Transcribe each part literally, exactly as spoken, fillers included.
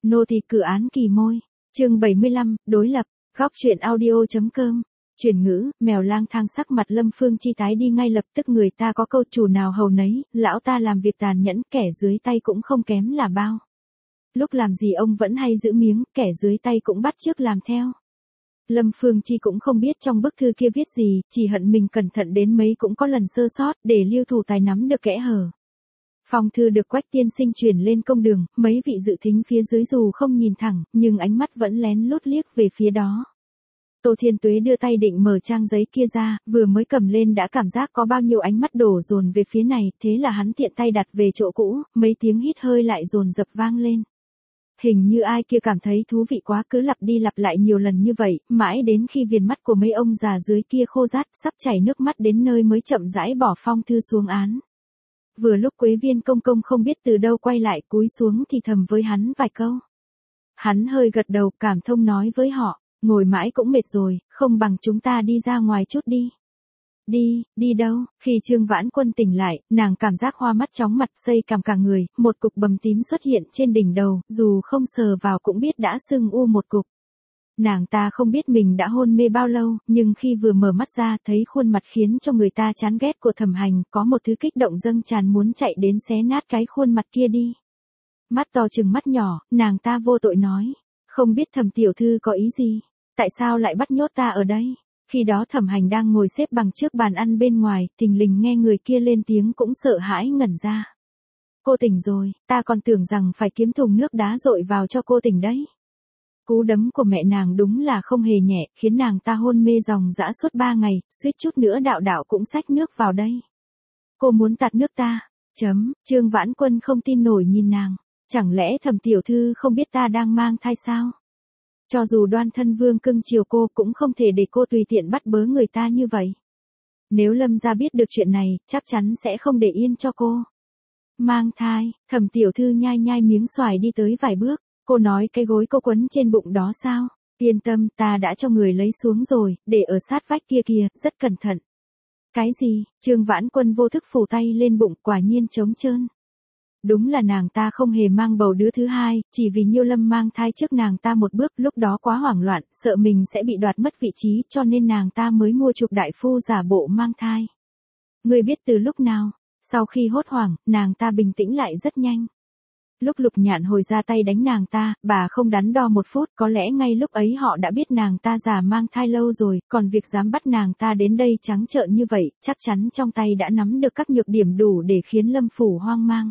Nô tỳ cử án kỳ môi. Chương bảy mươi lăm, đối lập. Góc truyện audio.com. Chuyển ngữ, mèo lang thang sắc mặt Lâm Phương Chi tái đi ngay lập tức, người ta có câu chủ nào hầu nấy, lão ta làm việc tàn nhẫn, kẻ dưới tay cũng không kém là bao. Lúc làm gì ông vẫn hay giữ miếng, kẻ dưới tay cũng bắt chước làm theo. Lâm Phương Chi cũng không biết trong bức thư kia viết gì, chỉ hận mình cẩn thận đến mấy cũng có lần sơ sót, để Lưu Thủ Tài nắm được kẽ hở. Phong thư được Quách tiên sinh truyền lên công đường, mấy vị dự thính phía dưới dù không nhìn thẳng, nhưng ánh mắt vẫn lén lút liếc về phía đó. Tô Thiên Tuế đưa tay định mở trang giấy kia ra, vừa mới cầm lên đã cảm giác có bao nhiêu ánh mắt đổ dồn về phía này, thế là hắn tiện tay đặt về chỗ cũ, mấy tiếng hít hơi lại dồn dập vang lên. Hình như ai kia cảm thấy thú vị quá, cứ lặp đi lặp lại nhiều lần như vậy, mãi đến khi viền mắt của mấy ông già dưới kia khô rát, sắp chảy nước mắt đến nơi mới chậm rãi bỏ phong thư xuống án. Vừa lúc Quế Viên công công không biết từ đâu quay lại, cúi xuống thì thầm với hắn vài câu. Hắn hơi gật đầu, cảm thông nói với họ, ngồi mãi cũng mệt rồi, không bằng chúng ta đi ra ngoài chút đi. Đi, đi đâu? Khi Trương Vãn Quân tỉnh lại, nàng cảm giác hoa mắt chóng mặt, xây cằm cả người, một cục bầm tím xuất hiện trên đỉnh đầu, dù không sờ vào cũng biết đã sưng u một cục. Nàng ta không biết mình đã hôn mê bao lâu, nhưng khi vừa mở mắt ra thấy khuôn mặt khiến cho người ta chán ghét của Thẩm Hành, có một thứ kích động dâng tràn muốn chạy đến xé nát cái khuôn mặt kia đi. Mắt to trừng mắt nhỏ, nàng ta vô tội nói, không biết Thẩm tiểu thư có ý gì, tại sao lại bắt nhốt ta ở đây? Khi đó Thẩm Hành đang ngồi xếp bằng trước bàn ăn bên ngoài, thình lình nghe người kia lên tiếng cũng sợ hãi ngẩn ra. Cô tỉnh rồi, ta còn tưởng rằng phải kiếm thùng nước đá dội vào cho cô tỉnh đấy. Cú đấm của mẹ nàng đúng là không hề nhẹ, khiến nàng ta hôn mê ròng rã suốt ba ngày, suýt chút nữa đạo đạo cũng xách nước vào đây. Cô muốn tạt nước ta? Chấm, Trương Vãn Quân không tin nổi nhìn nàng. Chẳng lẽ Thẩm tiểu thư không biết ta đang mang thai sao? Cho dù Đoan Thân Vương cưng chiều cô cũng không thể để cô tùy tiện bắt bớ người ta như vậy. Nếu Lâm gia biết được chuyện này, chắc chắn sẽ không để yên cho cô. Mang thai, Thẩm tiểu thư nhai nhai miếng xoài đi tới vài bước. Cô nói cái gối cô quấn trên bụng đó sao? Yên tâm, ta đã cho người lấy xuống rồi, để ở sát vách kia kìa, rất cẩn thận. Cái gì? Trương Vãn Quân vô thức phủ tay lên bụng, quả nhiên trống trơn. Đúng là nàng ta không hề mang bầu đứa thứ hai, chỉ vì Nhiêu Lâm mang thai trước nàng ta một bước, lúc đó quá hoảng loạn, sợ mình sẽ bị đoạt mất vị trí, cho nên nàng ta mới mua chục đại phu giả bộ mang thai. Người biết từ lúc nào? Sau khi hốt hoảng, nàng ta bình tĩnh lại rất nhanh. Lúc Lục Nhạn hồi ra tay đánh nàng ta, bà không đắn đo một phút, có lẽ ngay lúc ấy họ đã biết nàng ta già mang thai lâu rồi, còn việc dám bắt nàng ta đến đây trắng trợn như vậy, chắc chắn trong tay đã nắm được các nhược điểm đủ để khiến Lâm phủ hoang mang.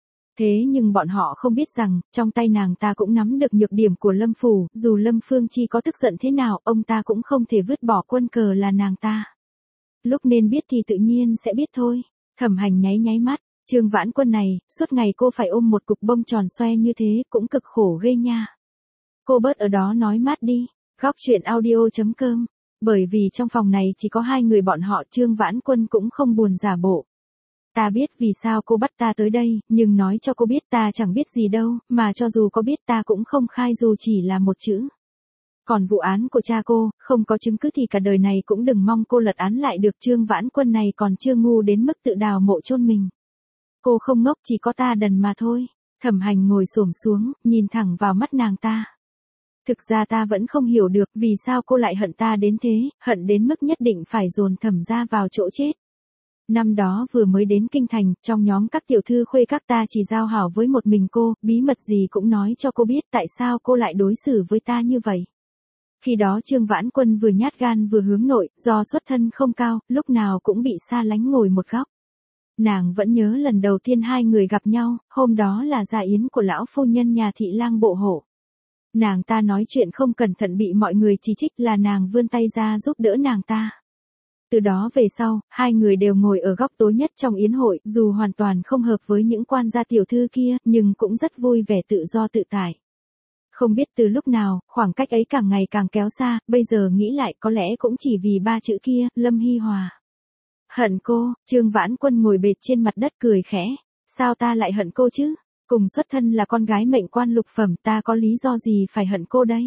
Thế nhưng bọn họ không biết rằng, trong tay nàng ta cũng nắm được nhược điểm của Lâm phủ, dù Lâm Phương Chi có tức giận thế nào, ông ta cũng không thể vứt bỏ quân cờ là nàng ta. Lúc nên biết thì tự nhiên sẽ biết thôi. Thẩm Hành nháy nháy mắt. Trương Vãn Quân này, suốt ngày cô phải ôm một cục bông tròn xoe như thế, cũng cực khổ ghê nha. Cô bớt ở đó nói mát đi. Góc truyện audio.com. Bởi vì trong phòng này chỉ có hai người bọn họ, Trương Vãn Quân cũng không buồn giả bộ. Ta biết vì sao cô bắt ta tới đây, nhưng nói cho cô biết ta chẳng biết gì đâu, mà cho dù có biết ta cũng không khai dù chỉ là một chữ. Còn vụ án của cha cô, không có chứng cứ thì cả đời này cũng đừng mong cô lật án lại được. Trương Vãn Quân này còn chưa ngu đến mức tự đào mộ chôn mình. Cô không ngốc, chỉ có ta đần mà thôi. Thẩm Hành ngồi xổm xuống, nhìn thẳng vào mắt nàng ta. Thực ra ta vẫn không hiểu được vì sao cô lại hận ta đến thế, hận đến mức nhất định phải dồn Thẩm gia vào chỗ chết. Năm đó vừa mới đến kinh thành, trong nhóm các tiểu thư khuê các ta chỉ giao hảo với một mình cô, bí mật gì cũng nói cho cô biết, tại sao cô lại đối xử với ta như vậy. Khi đó Trương Vãn Quân vừa nhát gan vừa hướng nội, do xuất thân không cao, lúc nào cũng bị xa lánh ngồi một góc. Nàng vẫn nhớ lần đầu tiên hai người gặp nhau, hôm đó là gia yến của lão phu nhân nhà thị lang bộ hộ. Nàng ta nói chuyện không cẩn thận bị mọi người chỉ trích, là nàng vươn tay ra giúp đỡ nàng ta. Từ đó về sau, hai người đều ngồi ở góc tối nhất trong yến hội, dù hoàn toàn không hợp với những quan gia tiểu thư kia, nhưng cũng rất vui vẻ tự do tự tại. Không biết từ lúc nào, khoảng cách ấy càng ngày càng kéo xa, bây giờ nghĩ lại có lẽ cũng chỉ vì ba chữ kia, Lâm Hy Hòa. Hận cô? Trương Vãn Quân ngồi bệt trên mặt đất cười khẽ. Sao ta lại hận cô chứ? Cùng xuất thân là con gái mệnh quan lục phẩm, ta có lý do gì phải hận cô đây?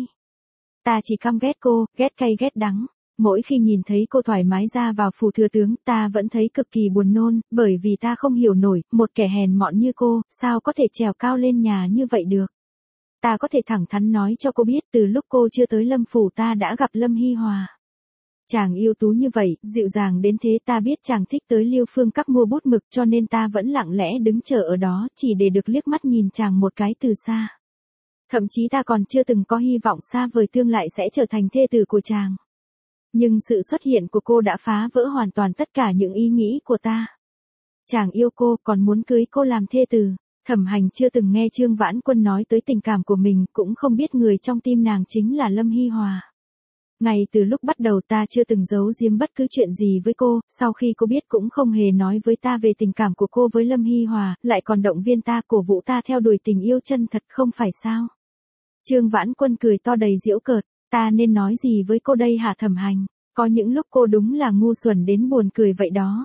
Ta chỉ căm ghét cô, ghét cay ghét đắng. Mỗi khi nhìn thấy cô thoải mái ra vào phủ thừa tướng, ta vẫn thấy cực kỳ buồn nôn, bởi vì ta không hiểu nổi, một kẻ hèn mọn như cô, sao có thể trèo cao lên nhà như vậy được. Ta có thể thẳng thắn nói cho cô biết từ lúc cô chưa tới Lâm Phủ ta đã gặp Lâm Hy Hòa. Chàng yêu tú như vậy, dịu dàng đến thế, ta biết chàng thích tới Liêu Phương Các mua bút mực cho nên ta vẫn lặng lẽ đứng chờ ở đó chỉ để được liếc mắt nhìn chàng một cái từ xa. Thậm chí ta còn chưa từng có hy vọng xa vời tương lại sẽ trở thành thê tử của chàng. Nhưng sự xuất hiện của cô đã phá vỡ hoàn toàn tất cả những ý nghĩ của ta. Chàng yêu cô, còn muốn cưới cô làm thê tử. Thẩm Hành chưa từng nghe Trương Vãn Quân nói tới tình cảm của mình, cũng không biết người trong tim nàng chính là Lâm Hy Hòa. Ngay từ lúc bắt đầu ta chưa từng giấu giếm bất cứ chuyện gì với cô, sau khi cô biết cũng không hề nói với ta về tình cảm của cô với Lâm Hy Hòa, lại còn động viên ta, cổ vũ ta theo đuổi tình yêu chân thật, không phải sao? Trương Vãn Quân cười to đầy giễu cợt, ta nên nói gì với cô đây hả Thẩm Hành? Có những lúc cô đúng là ngu xuẩn đến buồn cười vậy đó.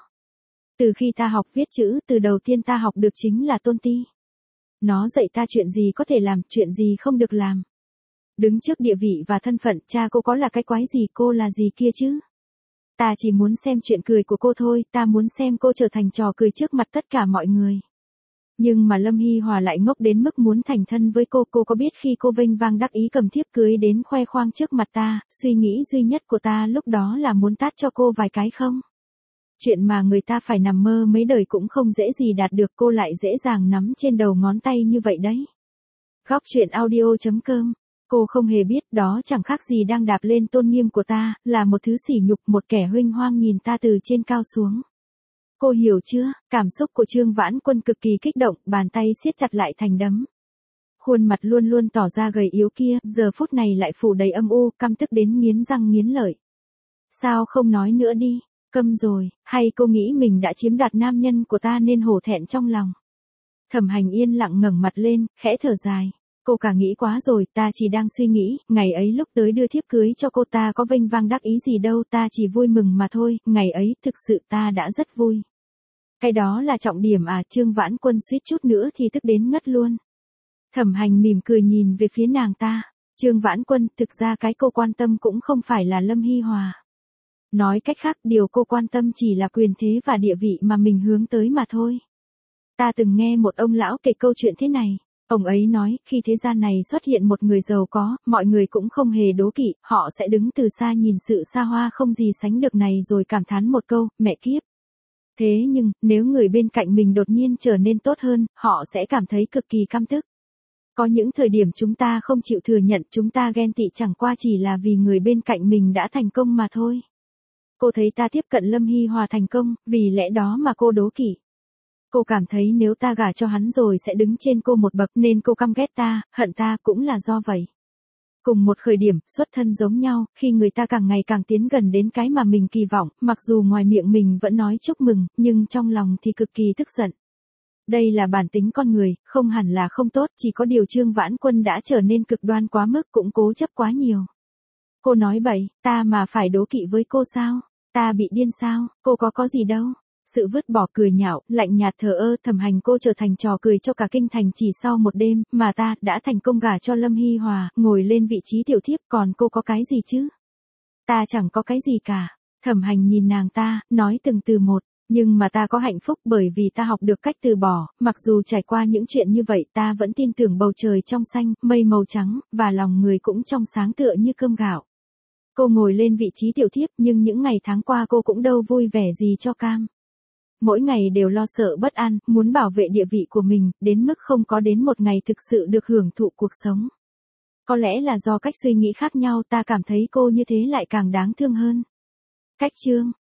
Từ khi ta học viết chữ, từ đầu tiên ta học được chính là tôn ti. Nó dạy ta chuyện gì có thể làm, chuyện gì không được làm. Đứng trước địa vị và thân phận, cha cô có là cái quái gì, cô là gì kia chứ? Ta chỉ muốn xem chuyện cười của cô thôi, ta muốn xem cô trở thành trò cười trước mặt tất cả mọi người. Nhưng mà Lâm Hy Hòa lại ngốc đến mức muốn thành thân với cô, cô có biết khi cô vênh vang đắc ý cầm thiếp cưới đến khoe khoang trước mặt ta, suy nghĩ duy nhất của ta lúc đó là muốn tát cho cô vài cái không? Chuyện mà người ta phải nằm mơ mấy đời cũng không dễ gì đạt được, cô lại dễ dàng nắm trên đầu ngón tay như vậy đấy. Góc truyện audio chấm com. Cô không hề biết đó chẳng khác gì đang đạp lên tôn nghiêm của ta, là một thứ sỉ nhục, một kẻ huênh hoang nhìn ta từ trên cao xuống. Cô hiểu chưa? Cảm xúc của Trương Vãn Quân cực kỳ kích động, bàn tay siết chặt lại thành đấm. Khuôn mặt luôn luôn tỏ ra gầy yếu kia, giờ phút này lại phủ đầy âm u, căm tức đến nghiến răng nghiến lợi. Sao không nói nữa đi? Câm rồi, hay cô nghĩ mình đã chiếm đoạt nam nhân của ta nên hổ thẹn trong lòng? Thẩm Hành yên lặng ngẩng mặt lên, khẽ thở dài. Cô cả nghĩ quá rồi, ta chỉ đang suy nghĩ, ngày ấy lúc tới đưa thiếp cưới cho cô ta có vênh vang đắc ý gì đâu, ta chỉ vui mừng mà thôi, ngày ấy thực sự ta đã rất vui. Cái đó là trọng điểm à? Trương Vãn Quân suýt chút nữa thì tức đến ngất luôn. Thẩm Hành mỉm cười nhìn về phía nàng ta. Trương Vãn Quân, thực ra cái cô quan tâm cũng không phải là Lâm Hy Hòa. Nói cách khác, điều cô quan tâm chỉ là quyền thế và địa vị mà mình hướng tới mà thôi. Ta từng nghe một ông lão kể câu chuyện thế này. Ông ấy nói, khi thế gian này xuất hiện một người giàu có, mọi người cũng không hề đố kỵ, họ sẽ đứng từ xa nhìn sự xa hoa không gì sánh được này rồi cảm thán một câu, mẹ kiếp. Thế nhưng, nếu người bên cạnh mình đột nhiên trở nên tốt hơn, họ sẽ cảm thấy cực kỳ căm tức. Có những thời điểm chúng ta không chịu thừa nhận, chúng ta ghen tị chẳng qua chỉ là vì người bên cạnh mình đã thành công mà thôi. Cô thấy ta tiếp cận Lâm Hy Hòa thành công, vì lẽ đó mà cô đố kỵ. Cô cảm thấy nếu ta gả cho hắn rồi sẽ đứng trên cô một bậc nên cô căm ghét ta, hận ta cũng là do vậy. Cùng một khởi điểm, xuất thân giống nhau, khi người ta càng ngày càng tiến gần đến cái mà mình kỳ vọng, mặc dù ngoài miệng mình vẫn nói chúc mừng, nhưng trong lòng thì cực kỳ tức giận. Đây là bản tính con người, không hẳn là không tốt, chỉ có điều Trương Vãn Quân đã trở nên cực đoan quá mức, cũng cố chấp quá nhiều. Cô nói bậy, ta mà phải đố kỵ với cô sao? Ta bị điên sao? Cô có có gì đâu. Sự vứt bỏ cười nhạo, lạnh nhạt thờ ơ, Thẩm Hành, cô trở thành trò cười cho cả kinh thành chỉ sau một đêm, mà ta đã thành công gả cho Lâm Hy Hòa, ngồi lên vị trí tiểu thiếp, còn cô có cái gì chứ? Ta chẳng có cái gì cả. Thẩm Hành nhìn nàng ta, nói từng từ một, nhưng mà ta có hạnh phúc bởi vì ta học được cách từ bỏ, mặc dù trải qua những chuyện như vậy ta vẫn tin tưởng bầu trời trong xanh, mây màu trắng, và lòng người cũng trong sáng tựa như cơm gạo. Cô ngồi lên vị trí tiểu thiếp nhưng những ngày tháng qua cô cũng đâu vui vẻ gì cho cam. Mỗi ngày đều lo sợ bất an, muốn bảo vệ địa vị của mình, đến mức không có đến một ngày thực sự được hưởng thụ cuộc sống. Có lẽ là do cách suy nghĩ khác nhau ta cảm thấy cô như thế lại càng đáng thương hơn. Cách chương